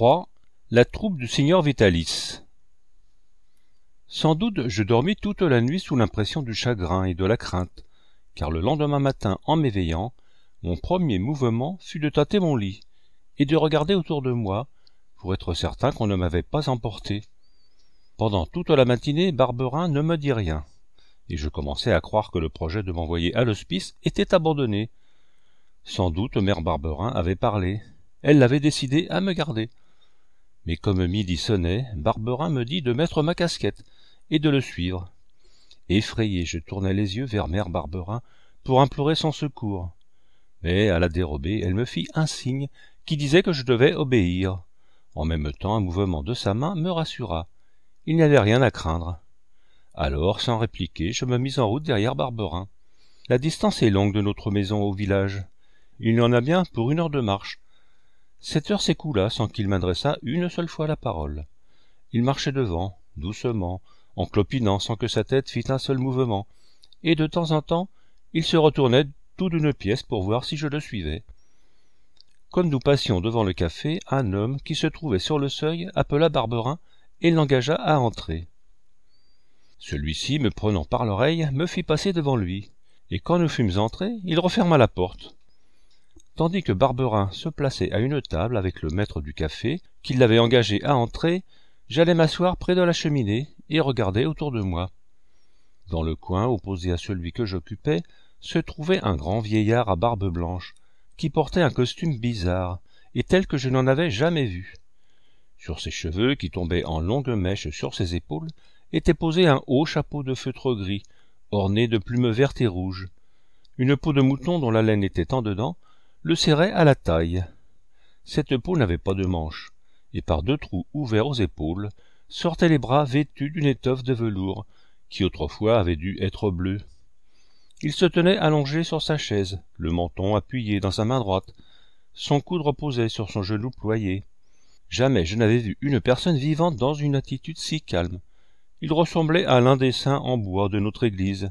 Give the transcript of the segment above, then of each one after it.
3. La troupe du signor Vitalis. Sans doute je dormis toute la nuit sous l'impression du chagrin et de la crainte, car le lendemain matin, en m'éveillant, mon premier mouvement fut de tâter mon lit, et de regarder autour de moi, pour être certain qu'on ne m'avait pas emporté. Pendant toute la matinée, Barberin ne me dit rien, et je commençais à croire que le projet de m'envoyer à l'hospice était abandonné. Sans doute mère Barberin avait parlé, elle l'avait décidé à me garder. Mais comme midi sonnait, Barberin me dit de mettre ma casquette et de le suivre. Effrayé, je tournai les yeux vers mère Barberin pour implorer son secours. Mais à la dérobée, elle me fit un signe qui disait que je devais obéir. En même temps, un mouvement de sa main me rassura. Il n'y avait rien à craindre. Alors, sans répliquer, je me mis en route derrière Barberin. La distance est longue de notre maison au village. Il y en a bien pour 1 heure de marche. 7 heures s'écoula sans qu'il m'adressât une seule fois la parole. Il marchait devant, doucement, en clopinant sans que sa tête fît un seul mouvement, et de temps en temps, il se retournait tout d'une pièce pour voir si je le suivais. Comme nous passions devant le café, un homme qui se trouvait sur le seuil appela Barberin et l'engagea à entrer. Celui-ci, me prenant par l'oreille, me fit passer devant lui, et quand nous fûmes entrés, il referma la porte. Tandis que Barberin se plaçait à une table avec le maître du café, qui l'avait engagé à entrer, j'allais m'asseoir près de la cheminée et regarder autour de moi. Dans le coin opposé à celui que j'occupais, se trouvait un grand vieillard à barbe blanche, qui portait un costume bizarre, et tel que je n'en avais jamais vu. Sur ses cheveux, qui tombaient en longues mèches sur ses épaules, était posé un haut chapeau de feutre gris, orné de plumes vertes et rouges. Une peau de mouton dont la laine était en dedans le serrait à la taille. Cette peau n'avait pas de manches, et par 2 trous ouverts aux épaules sortaient les bras vêtus d'une étoffe de velours, qui autrefois avait dû être bleue. Il se tenait allongé sur sa chaise, le menton appuyé dans sa main droite, son coude reposait sur son genou ployé. Jamais je n'avais vu une personne vivante dans une attitude si calme. Il ressemblait à l'un des saints en bois de notre église.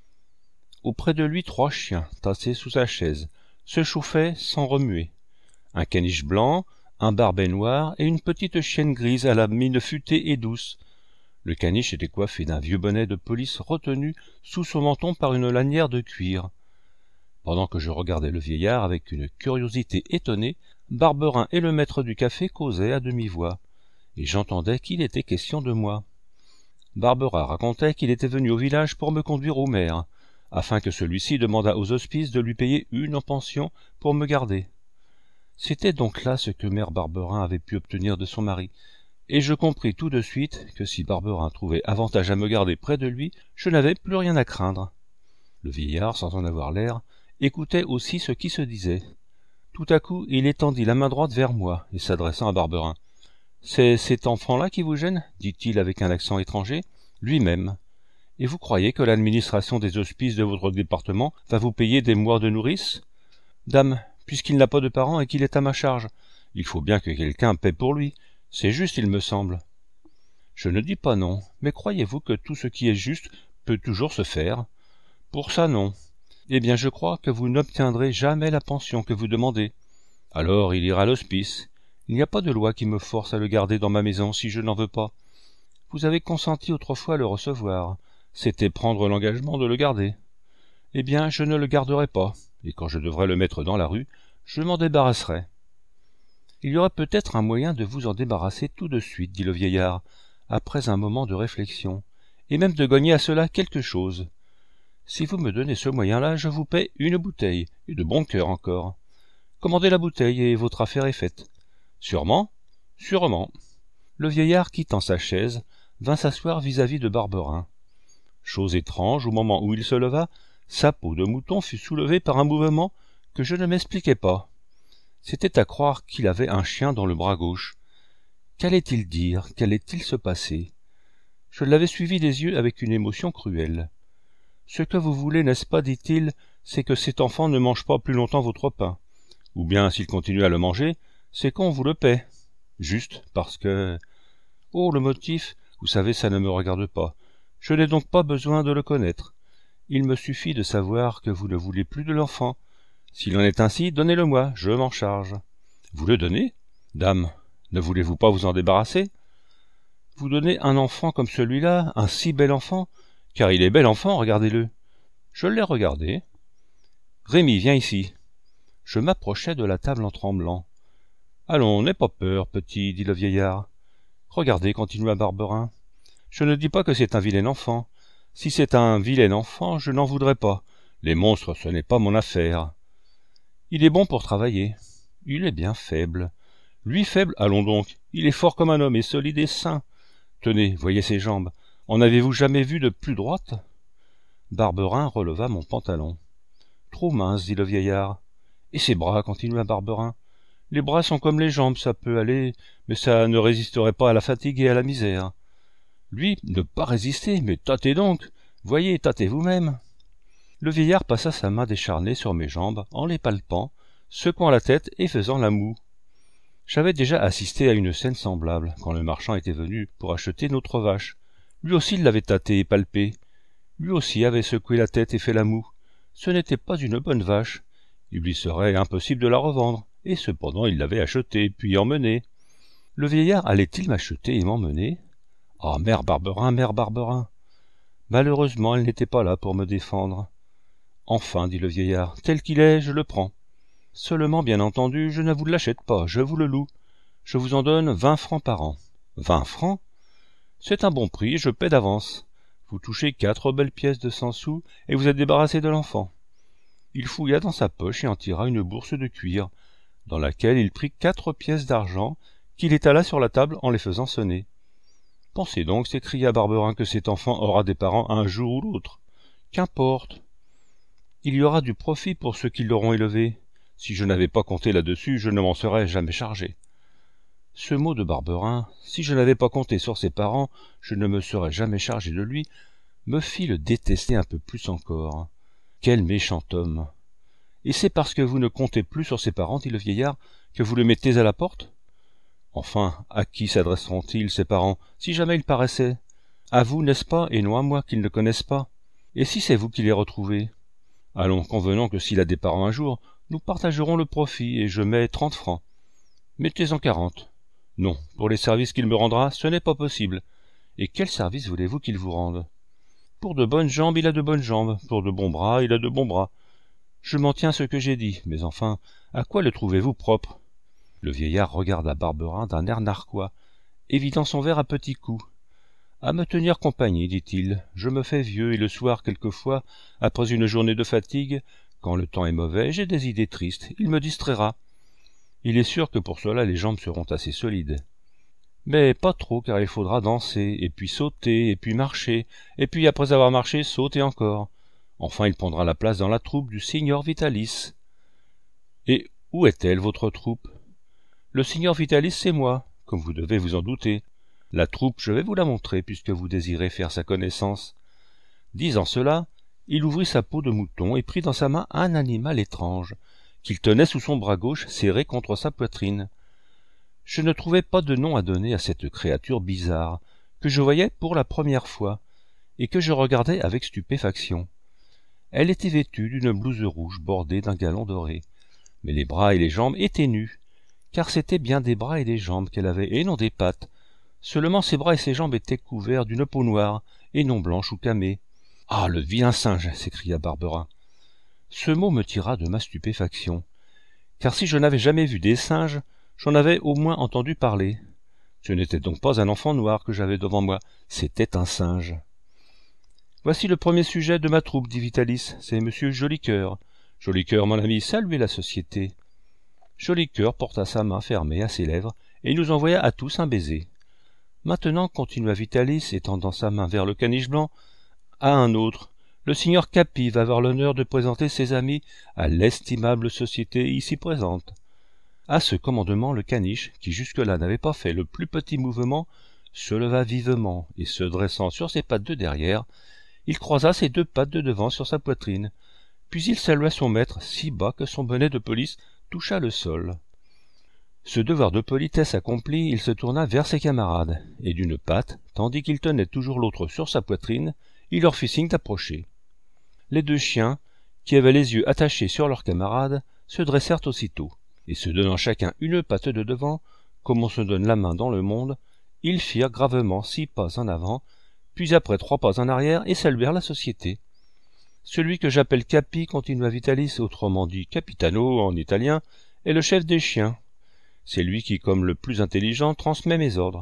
Auprès de lui 3 chiens, tassés sous sa chaise, se chauffaient sans remuer. Un caniche blanc, un barbet noir et une petite chienne grise à la mine futée et douce. Le caniche était coiffé d'un vieux bonnet de police retenu sous son menton par une lanière de cuir. Pendant que je regardais le vieillard avec une curiosité étonnée, Barberin et le maître du café causaient à demi-voix, et j'entendais qu'il était question de moi. Barberin racontait qu'il était venu au village pour me conduire au maire, afin que celui-ci demandât aux hospices de lui payer une pension pour me garder. C'était donc là ce que mère Barberin avait pu obtenir de son mari, et je compris tout de suite que si Barberin trouvait avantage à me garder près de lui, je n'avais plus rien à craindre. Le vieillard, sans en avoir l'air, écoutait aussi ce qui se disait. Tout à coup, il étendit la main droite vers moi, et s'adressant à Barberin. « C'est cet enfant-là qui vous gêne » dit-il avec un accent étranger. « Lui-même. Et vous croyez que l'administration des hospices de votre département va vous payer des mois de nourrice ? Dame, puisqu'il n'a pas de parents et qu'il est à ma charge, il faut bien que quelqu'un paie pour lui. C'est juste, il me semble. » Je ne dis pas non, mais croyez-vous que tout ce qui est juste peut toujours se faire ? Pour ça, non. Eh bien, je crois que vous n'obtiendrez jamais la pension que vous demandez. Alors, il ira à l'hospice. Il n'y a pas de loi qui me force à le garder dans ma maison si je n'en veux pas. Vous avez consenti autrefois à le recevoir. C'était prendre l'engagement de le garder. Eh bien, je ne le garderai pas, et quand je devrais le mettre dans la rue, je m'en débarrasserai. Il y aurait peut-être un moyen de vous en débarrasser tout de suite, dit le vieillard, après un moment de réflexion, et même de gagner à cela quelque chose. Si vous me donnez ce moyen-là, je vous paie une bouteille, et de bon cœur encore. Commandez la bouteille, et votre affaire est faite. Sûrement ? Sûrement. Le vieillard, quittant sa chaise, vint s'asseoir vis-à-vis de Barberin. Chose étrange, au moment où il se leva, sa peau de mouton fut soulevée par un mouvement que je ne m'expliquais pas. C'était à croire qu'il avait un chien dans le bras gauche. Qu'allait-il dire ? Qu'allait-il se passer ? Je l'avais suivi des yeux avec une émotion cruelle. « Ce que vous voulez, n'est-ce pas, dit-il, c'est que cet enfant ne mange pas plus longtemps votre pain. Ou bien, s'il continue à le manger, c'est qu'on vous le paie. Juste parce que... Oh, le motif, vous savez, ça ne me regarde pas. Je n'ai donc pas besoin de le connaître. Il me suffit de savoir que vous ne voulez plus de l'enfant. S'il en est ainsi, donnez-le-moi, je m'en charge. » Vous le donnez ? Dame, Ne voulez-vous pas vous en débarrasser? Vous donnez un enfant comme celui-là, un si bel enfant, car il est bel enfant, regardez-le. Je l'ai regardé. Rémi, viens ici. Je m'approchai de la table en tremblant. Allons, n'aie pas peur, petit, dit le vieillard. Regardez, continua Barberin. Je ne dis pas que c'est un vilain enfant. Si c'est un vilain enfant, je n'en voudrais pas. Les monstres, ce n'est pas mon affaire. Il est bon pour travailler. Il est bien faible. Lui faible, allons donc. Il est fort comme un homme et solide et sain. Tenez, voyez ses jambes. En avez-vous jamais vu de plus droites? Barberin releva mon pantalon. Trop mince, dit le vieillard. Et ses bras, continua Barberin. Les bras sont comme les jambes, ça peut aller, mais ça ne résisterait pas à la fatigue et à la misère. Lui, ne pas résister, mais tâtez donc. Voyez, tâtez vous-même. Le vieillard passa sa main décharnée sur mes jambes, en les palpant, secouant la tête et faisant la moue. J'avais déjà assisté à une scène semblable, quand le marchand était venu pour acheter notre vache. Lui aussi l'avait tâtée et palpée. Lui aussi avait secoué la tête et fait la moue. Ce n'était pas une bonne vache. Il lui serait impossible de la revendre, et cependant il l'avait achetée, puis emmenée. Le vieillard allait-il m'acheter et m'emmener? Ah, mère Barberin, mère Barberin! Malheureusement, elle n'était pas là pour me défendre. Enfin, dit le vieillard, tel qu'il est, je le prends. Seulement, bien entendu, je ne vous l'achète pas, je vous le loue. Je vous en donne 20 francs par an. 20 francs? C'est un bon prix, je paie d'avance. Vous touchez 4 belles pièces de 100 sous, et vous êtes débarrassé de l'enfant. Il fouilla dans sa poche et en tira une bourse de cuir, dans laquelle il prit 4 pièces d'argent, qu'il étala sur la table en les faisant sonner. Pensez donc, s'écria Barberin, que cet enfant aura des parents un jour ou l'autre. Qu'importe. Il y aura du profit pour ceux qui l'auront élevé. Si je n'avais pas compté là-dessus, je ne m'en serais jamais chargé. Ce mot de Barberin, si je n'avais pas compté sur ses parents, je ne me serais jamais chargé de lui, me fit le détester un peu plus encore. Quel méchant homme! Et c'est parce que vous ne comptez plus sur ses parents, dit le vieillard, que vous le mettez à la porte? Enfin, à qui s'adresseront-ils, ses parents, si jamais ils paraissaient? À vous, n'est-ce pas, et non à moi, qu'ils ne connaissent pas? Et si c'est vous qui les retrouvez? Allons, convenons que s'il a des parents un jour, nous partagerons le profit, et je mets 30 francs. Mettez-en 40. Non, pour les services qu'il me rendra, ce n'est pas possible. Et quel service voulez-vous qu'il vous rende? Pour de bonnes jambes, il a de bonnes jambes, pour de bons bras, il a de bons bras. Je m'en tiens à ce que j'ai dit, mais enfin, à quoi le trouvez-vous propre? Le vieillard regarda Barberin d'un air narquois, et vidant son verre à petits coups. À me tenir compagnie, dit-il, je me fais vieux, et le soir, quelquefois, après une journée de fatigue, quand le temps est mauvais, j'ai des idées tristes, il me distraira. Il est sûr que pour cela les jambes seront assez solides. Mais pas trop, car il faudra danser, et puis sauter, et puis marcher, et puis après avoir marché, sauter encore. Enfin, il prendra la place dans la troupe du signor Vitalis. Et où est-elle, votre troupe? Le signor Vitalis, c'est moi, comme vous devez vous en douter. La troupe, je vais vous la montrer, puisque vous désirez faire sa connaissance. Disant cela, il ouvrit sa peau de mouton et prit dans sa main un animal étrange, qu'il tenait sous son bras gauche serré contre sa poitrine. Je ne trouvais pas de nom à donner à cette créature bizarre, que je voyais pour la première fois, et que je regardais avec stupéfaction. Elle était vêtue d'une blouse rouge bordée d'un galon doré, mais les bras et les jambes étaient nus, car c'étaient bien des bras et des jambes qu'elle avait, et non des pattes. Seulement ses bras et ses jambes étaient couverts d'une peau noire, et non blanche ou camée. « Ah, le vilain singe !» s'écria Barberin. Ce mot me tira de ma stupéfaction, car si je n'avais jamais vu des singes, j'en avais au moins entendu parler. Ce n'était donc pas un enfant noir que j'avais devant moi, c'était un singe. « Voici le premier sujet de ma troupe, dit Vitalis, c'est monsieur Jolicoeur. Jolicoeur, mon ami, saluez la société. » Jolicoeur porta sa main fermée à ses lèvres et nous envoya à tous un baiser. Maintenant, continua Vitalis, étendant sa main vers le caniche blanc, à un autre, le signor Capi va avoir l'honneur de présenter ses amis à l'estimable société ici présente. À ce commandement, le caniche, qui jusque-là n'avait pas fait le plus petit mouvement, se leva vivement, et se dressant sur ses pattes de derrière, il croisa ses 2 pattes de devant sur sa poitrine, puis il salua son maître si bas que son bonnet de police toucha le sol. Ce devoir de politesse accompli, il se tourna vers ses camarades, et d'une patte, tandis qu'il tenait toujours l'autre sur sa poitrine, il leur fit signe d'approcher. Les 2 chiens, qui avaient les yeux attachés sur leurs camarades, se dressèrent aussitôt, et se donnant chacun une patte de devant, comme on se donne la main dans le monde, ils firent gravement 6 pas en avant, puis après 3 pas en arrière, et saluèrent la société. Celui que j'appelle Capi, continua Vitalis, autrement dit Capitano en italien, est le chef des chiens. C'est lui qui, comme le plus intelligent, transmet mes ordres.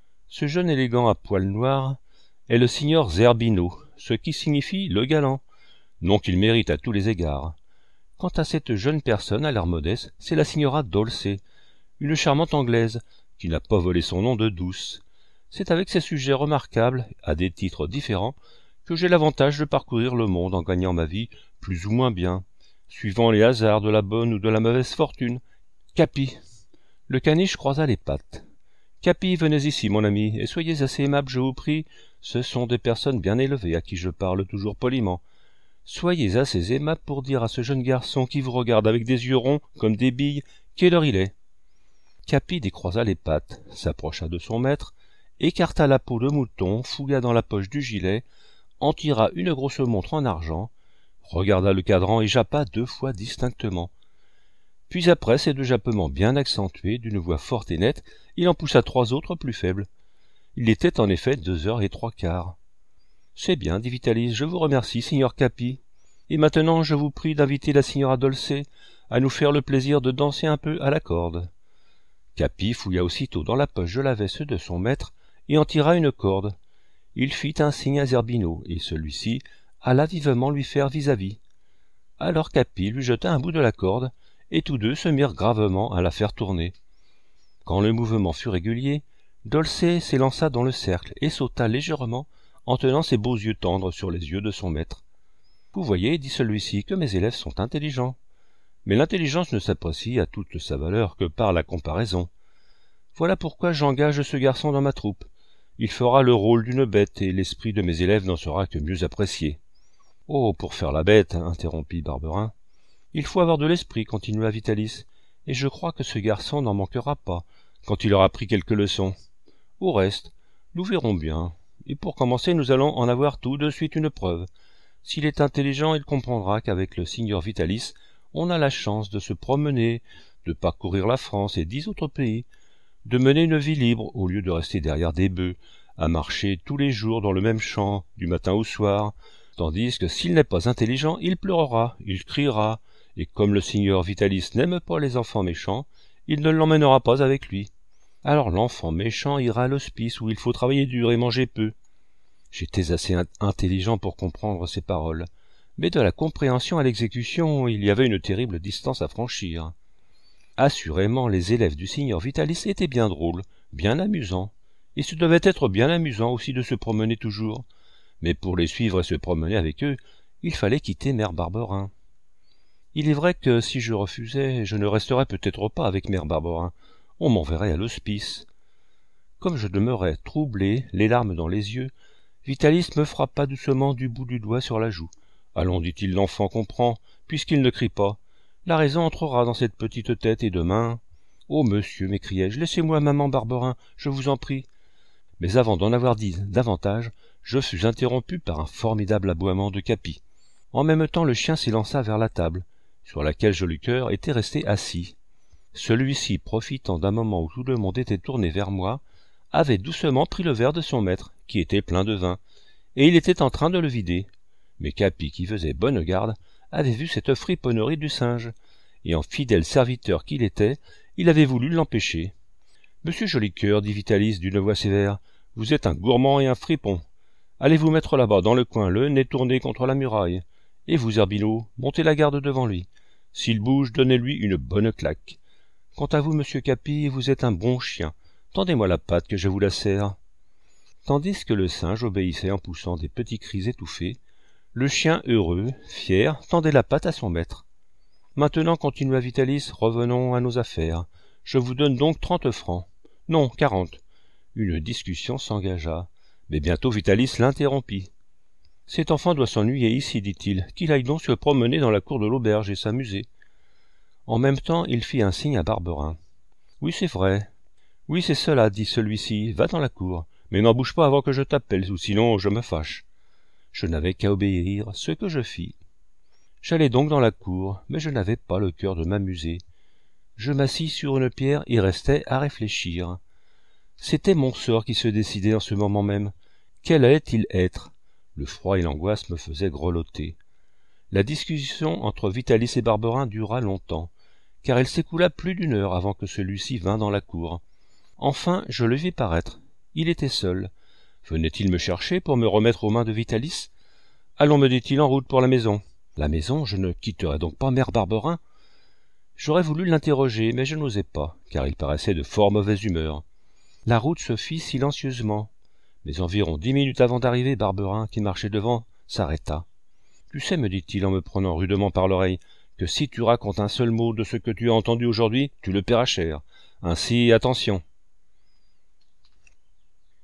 Ce jeune élégant à poils noirs est le signor Zerbino, ce qui signifie le galant, nom qu'il mérite à tous les égards. Quant à cette jeune personne à l'air modeste, c'est la signora Dolce, une charmante anglaise, qui n'a pas volé son nom de douce. C'est avec ces sujets remarquables, à des titres différents, que j'ai l'avantage de parcourir le monde en gagnant ma vie plus ou moins bien, suivant les hasards de la bonne ou de la mauvaise fortune. Capi. Le caniche croisa les pattes. Capi, venez ici, mon ami, et soyez assez aimable, je vous prie. Ce sont des personnes bien élevées à qui je parle toujours poliment. Soyez assez aimable pour dire à ce jeune garçon qui vous regarde avec des yeux ronds comme des billes quelle heure il est. Capi décroisa les pattes, s'approcha de son maître, écarta la peau de mouton, fouilla dans la poche du gilet, en tira une grosse montre en argent, regarda le cadran et jappa 2 fois distinctement. Puis après ces 2 jappements bien accentués, d'une voix forte et nette, il en poussa 3 autres plus faibles. Il était en effet 2h15. « C'est bien, dit Vitalis, je vous remercie, signor Capi. Et maintenant je vous prie d'inviter la signora Dolce à nous faire le plaisir de danser un peu à la corde. » Capi fouilla aussitôt dans la poche de la veste de son maître et en tira une corde. Il fit un signe à Zerbino, et celui-ci alla vivement lui faire vis-à-vis. Alors Capi lui jeta un bout de la corde, et tous 2 se mirent gravement à la faire tourner. Quand le mouvement fut régulier, Dolce s'élança dans le cercle et sauta légèrement en tenant ses beaux yeux tendres sur les yeux de son maître. « Vous voyez, dit celui-ci, que mes élèves sont intelligents. Mais l'intelligence ne s'apprécie à toute sa valeur que par la comparaison. Voilà pourquoi j'engage ce garçon dans ma troupe. Il fera le rôle d'une bête, et l'esprit de mes élèves n'en sera que mieux apprécié. »« Oh, pour faire la bête, interrompit Barberin. Il faut avoir de l'esprit, continua Vitalis, et je crois que ce garçon n'en manquera pas, quand il aura pris quelques leçons. Au reste, nous verrons bien, et pour commencer nous allons en avoir tout de suite une preuve. S'il est intelligent, il comprendra qu'avec le signor Vitalis, on a la chance de se promener, de parcourir la France et 10 autres pays, de mener une vie libre au lieu de rester derrière des bœufs, à marcher tous les jours dans le même champ, du matin au soir, tandis que s'il n'est pas intelligent, il pleurera, il criera, et comme le signor Vitalis n'aime pas les enfants méchants, il ne l'emmènera pas avec lui. Alors l'enfant méchant ira à l'hospice où il faut travailler dur et manger peu. » J'étais assez intelligent pour comprendre ces paroles, mais de la compréhension à l'exécution, il y avait une terrible distance à franchir. Assurément, les élèves du signor Vitalis étaient bien drôles, bien amusants, et ce devait être bien amusant aussi de se promener toujours, mais pour les suivre et se promener avec eux, il fallait quitter Mère Barberin. Il est vrai que si je refusais, je ne resterais peut-être pas avec Mère Barberin, on m'enverrait à l'hospice. Comme je demeurais troublé, les larmes dans les yeux, Vitalis me frappa doucement du bout du doigt sur la joue. « Allons, dit-il, l'enfant comprend, puisqu'il ne crie pas. La raison entrera dans cette petite tête, et demain... »« Oh, monsieur, m'écriai-je, laissez-moi maman Barberin, je vous en prie. » Mais avant d'en avoir dit davantage, je fus interrompu par un formidable aboiement de Capi. En même temps, le chien s'élança vers la table, sur laquelle Jolicoeur était resté assis. Celui-ci, profitant d'un moment où tout le monde était tourné vers moi, avait doucement pris le verre de son maître, qui était plein de vin, et il était en train de le vider. Mais Capi, qui faisait bonne garde, avait vu cette friponnerie du singe, et en fidèle serviteur qu'il était, il avait voulu l'empêcher. « Monsieur Jolicoeur, dit Vitalis d'une voix sévère, vous êtes un gourmand et un fripon. Allez vous mettre là-bas dans le coin, le nez tourné contre la muraille. Et vous, Zerbino, montez la garde devant lui. S'il bouge, donnez-lui une bonne claque. Quant à vous, monsieur Capi, vous êtes un bon chien. Tendez-moi la patte que je vous la serre. » Tandis que le singe obéissait en poussant des petits cris étouffés, le chien heureux, fier, tendait la patte à son maître. « Maintenant, continua Vitalis, revenons à nos affaires. Je vous donne donc 30 francs. Non, 40. Une discussion s'engagea, mais bientôt Vitalis l'interrompit. « Cet enfant doit s'ennuyer ici, dit-il, qu'il aille donc se promener dans la cour de l'auberge et s'amuser. » En même temps, il fit un signe à Barberin. « Oui, c'est vrai. Oui, c'est cela, dit celui-ci, va dans la cour, mais n'en bouge pas avant que je t'appelle, ou sinon je me fâche. » Je n'avais qu'à obéir, ce que je fis. J'allai donc dans la cour, mais je n'avais pas le cœur de m'amuser. Je m'assis sur une pierre et restai à réfléchir. C'était mon sort qui se décidait en ce moment même. Quel allait-il être? Le froid et l'angoisse me faisaient grelotter. La discussion entre Vitalis et Barberin dura longtemps, car elle s'écoula plus d'une heure avant que celui-ci vînt dans la cour. Enfin, je le vis paraître. Il était seul. Venait-il me chercher pour me remettre aux mains de Vitalis? Allons, me dit-il, en route pour la maison. La maison, je ne quitterai donc pas mère Barberin? J'aurais voulu l'interroger, mais je n'osais pas, car il paraissait de fort mauvaise humeur. La route se fit silencieusement, mais environ 10 minutes avant d'arriver, Barberin, qui marchait devant, s'arrêta. « Tu sais, me dit-il en me prenant rudement par l'oreille, que si tu racontes un seul mot de ce que tu as entendu aujourd'hui, tu le paieras cher. Ainsi, attention. »